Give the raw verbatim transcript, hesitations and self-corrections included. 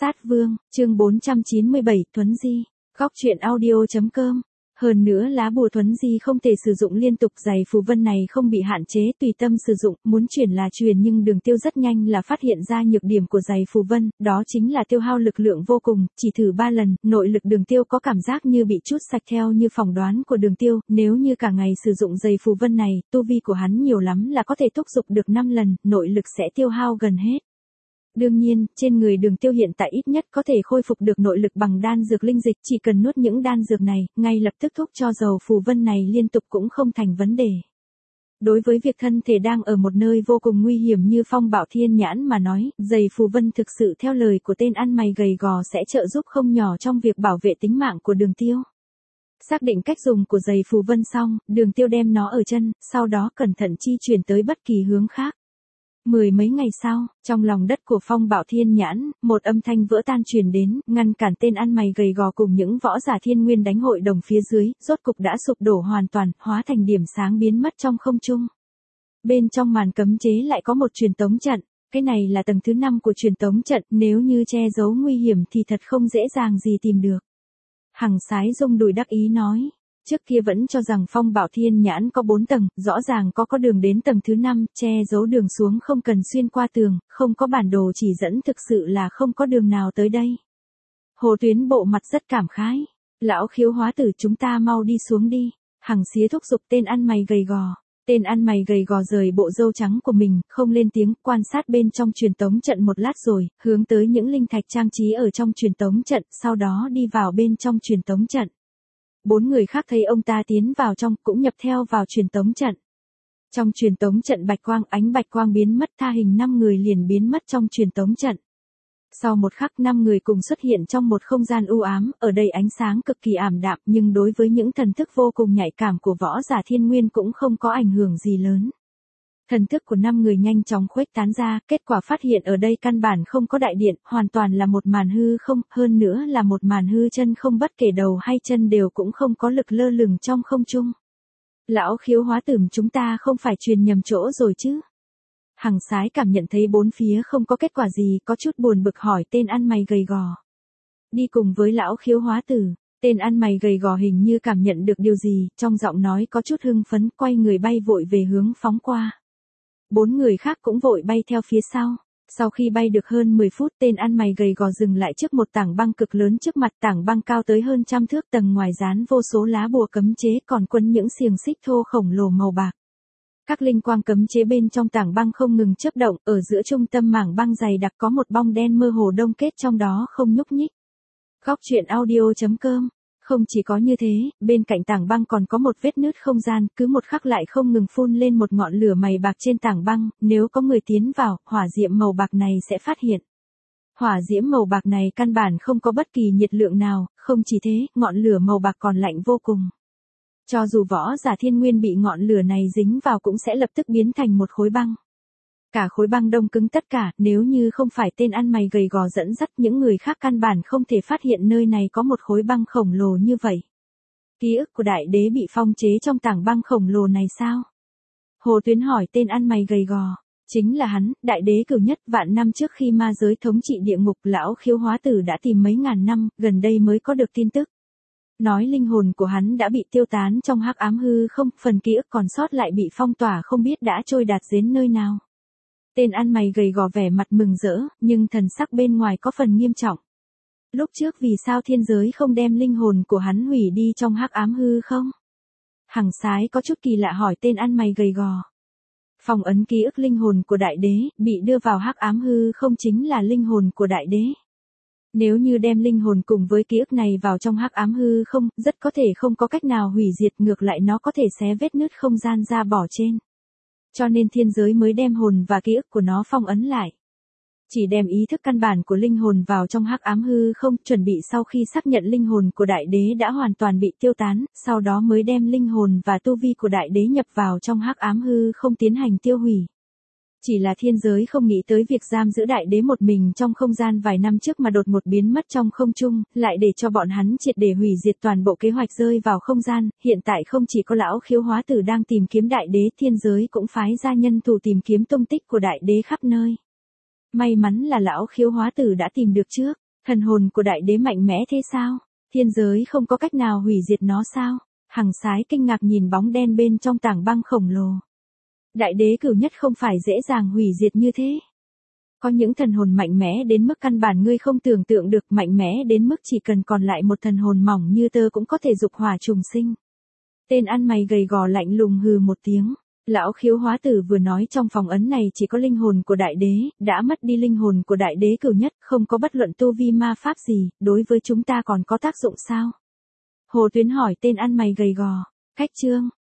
Sát Vương, chương bốn trăm chín mươi bảy, Thuấn Di, góc truyện audio.com. Hơn nữa lá bùa Thuấn Di không thể sử dụng liên tục, giày phù vân này không bị hạn chế tùy tâm sử dụng, muốn truyền là truyền, nhưng Đường Tiêu rất nhanh là phát hiện ra nhược điểm của giày phù vân, đó chính là tiêu hao lực lượng vô cùng, chỉ thử ba lần, nội lực Đường Tiêu có cảm giác như bị trút sạch. Theo như phỏng đoán của Đường Tiêu, nếu như cả ngày sử dụng giày phù vân này, tu vi của hắn nhiều lắm là có thể thúc giục được năm lần, nội lực sẽ tiêu hao gần hết. Đương nhiên, trên người Đường Tiêu hiện tại ít nhất có thể khôi phục được nội lực bằng đan dược linh dịch, chỉ cần nuốt những đan dược này, ngay lập tức thúc cho dầu phù vân này liên tục cũng không thành vấn đề. Đối với việc thân thể đang ở một nơi vô cùng nguy hiểm như Phong Bảo Thiên Nhãn mà nói, giày phù vân thực sự theo lời của tên ăn mày gầy gò sẽ trợ giúp không nhỏ trong việc bảo vệ tính mạng của Đường Tiêu. Xác định cách dùng của giày phù vân xong, Đường Tiêu đem nó ở chân, sau đó cẩn thận chi chuyển tới bất kỳ hướng khác. Mười mấy ngày sau, trong lòng đất của Phong Bảo Thiên Nhãn, một âm thanh vỡ tan truyền đến, ngăn cản tên ăn mày gầy gò cùng những võ giả thiên nguyên đánh hội đồng phía dưới, rốt cục đã sụp đổ hoàn toàn, hóa thành điểm sáng biến mất trong không trung. Bên trong màn cấm chế lại có một truyền tống trận, cái này là tầng thứ năm của truyền tống trận, nếu như che giấu nguy hiểm thì thật không dễ dàng gì tìm được. Hằng Sái rung đùi đắc ý nói. Trước kia vẫn cho rằng Phong Bảo Thiên Nhãn có bốn tầng, rõ ràng có có đường đến tầng thứ năm, che giấu đường xuống không cần xuyên qua tường, không có bản đồ chỉ dẫn, thực sự là không có đường nào tới đây. Hồ Tuyến bộ mặt rất cảm khái. Lão Khiếu hóa tử, chúng ta mau đi xuống đi. Hằng Xía thúc giục tên ăn mày gầy gò. Tên ăn mày gầy gò rời bộ râu trắng của mình, không lên tiếng, quan sát bên trong truyền tống trận một lát rồi, hướng tới những linh thạch trang trí ở trong truyền tống trận, sau đó đi vào bên trong truyền tống trận. Bốn người khác thấy ông ta tiến vào trong, cũng nhập theo vào truyền tống trận. Trong truyền tống trận bạch quang, ánh bạch quang biến mất, tha hình năm người liền biến mất trong truyền tống trận. Sau một khắc, năm người cùng xuất hiện trong một không gian u ám, ở đây ánh sáng cực kỳ ảm đạm, nhưng đối với những thần thức vô cùng nhạy cảm của võ giả thiên nguyên cũng không có ảnh hưởng gì lớn. Thần thức của năm người nhanh chóng khuếch tán ra, kết quả phát hiện ở đây căn bản không có đại điện, hoàn toàn là một màn hư không, hơn nữa là một màn hư chân không, bất kể đầu hay chân đều cũng không có lực lơ lửng trong không trung. Lão Khiếu hóa tử, chúng ta không phải truyền nhầm chỗ rồi chứ? Hằng Sái cảm nhận thấy bốn phía không có kết quả gì, có chút buồn bực hỏi tên ăn mày gầy gò. Đi cùng với Lão Khiếu hóa tử. Tên ăn mày gầy gò hình như cảm nhận được điều gì, trong giọng nói có chút hưng phấn, quay người bay vội về hướng phóng qua. Bốn người khác cũng vội bay theo phía sau. Sau khi bay được hơn mười phút, tên ăn mày gầy gò dừng lại trước một tảng băng cực lớn trước mặt, tảng băng cao tới hơn trăm thước, tầng ngoài dán vô số lá bùa cấm chế, còn quấn những xiềng xích thô khổng lồ màu bạc. Các linh quang cấm chế bên trong tảng băng không ngừng chớp động, ở giữa trung tâm mảng băng dày đặc có một bong đen mơ hồ đông kết trong đó không nhúc nhích. Góc truyện audio.com. Không chỉ có như thế, bên cạnh tảng băng còn có một vết nứt không gian, cứ một khắc lại không ngừng phun lên một ngọn lửa mày bạc trên tảng băng, nếu có người tiến vào, hỏa diễm màu bạc này sẽ phát hiện. Hỏa diễm màu bạc này căn bản không có bất kỳ nhiệt lượng nào, không chỉ thế, ngọn lửa màu bạc còn lạnh vô cùng. Cho dù võ giả thiên nguyên bị ngọn lửa này dính vào cũng sẽ lập tức biến thành một khối băng. Cả khối băng đông cứng tất cả, nếu như không phải tên ăn mày gầy gò dẫn dắt, những người khác căn bản không thể phát hiện nơi này có một khối băng khổng lồ như vậy. Ký ức của đại đế bị phong chế trong tảng băng khổng lồ này sao? Hồ Tuyến hỏi tên ăn mày gầy gò. Chính là hắn, đại đế cửu nhất, vạn năm trước khi ma giới thống trị địa ngục, Lão Khiếu hóa tử đã tìm mấy ngàn năm, gần đây mới có được tin tức. Nói linh hồn của hắn đã bị tiêu tán trong hắc ám hư không, phần ký ức còn sót lại bị phong tỏa không biết đã trôi đạt đến nơi nào. Tên ăn mày gầy gò vẻ mặt mừng rỡ, nhưng thần sắc bên ngoài có phần nghiêm trọng. Lúc trước vì sao thiên giới không đem linh hồn của hắn hủy đi trong hắc ám hư không? Hằng Sái có chút kỳ lạ hỏi tên ăn mày gầy gò. Phong ấn ký ức linh hồn của đại đế, bị đưa vào hắc ám hư không chính là linh hồn của đại đế. Nếu như đem linh hồn cùng với ký ức này vào trong hắc ám hư không, rất có thể không có cách nào hủy diệt, ngược lại nó có thể xé vết nứt không gian ra bỏ trên. Cho nên thiên giới mới đem hồn và ký ức của nó phong ấn lại. Chỉ đem ý thức căn bản của linh hồn vào trong hắc ám hư không, chuẩn bị sau khi xác nhận linh hồn của đại đế đã hoàn toàn bị tiêu tán, sau đó mới đem linh hồn và tu vi của đại đế nhập vào trong hắc ám hư không tiến hành tiêu hủy. Chỉ là thiên giới không nghĩ tới việc giam giữ đại đế một mình trong không gian vài năm trước mà đột ngột biến mất trong không trung, lại để cho bọn hắn triệt để hủy diệt toàn bộ kế hoạch rơi vào không gian. Hiện tại không chỉ có Lão Khiếu hóa tử đang tìm kiếm đại đế, thiên giới cũng phái ra nhân thủ tìm kiếm tung tích của đại đế khắp nơi. May mắn là Lão Khiếu hóa tử đã tìm được trước. Thần hồn của đại đế mạnh mẽ thế sao? Thiên giới không có cách nào hủy diệt nó sao? Hằng Sái kinh ngạc nhìn bóng đen bên trong tảng băng khổng lồ. Đại đế cửu nhất không phải dễ dàng hủy diệt như thế. Có những thần hồn mạnh mẽ đến mức căn bản ngươi không tưởng tượng được, mạnh mẽ đến mức chỉ cần còn lại một thần hồn mỏng như tơ cũng có thể dục hỏa trùng sinh. Tên ăn mày gầy gò lạnh lùng hừ một tiếng. Lão Khiếu Hóa Tử vừa nói trong phòng ấn này chỉ có linh hồn của đại đế, đã mất đi linh hồn của đại đế cửu nhất, không có bất luận tu vi ma pháp gì, đối với chúng ta còn có tác dụng sao? Hồ Tuyến hỏi tên ăn mày gầy gò. Khách trương,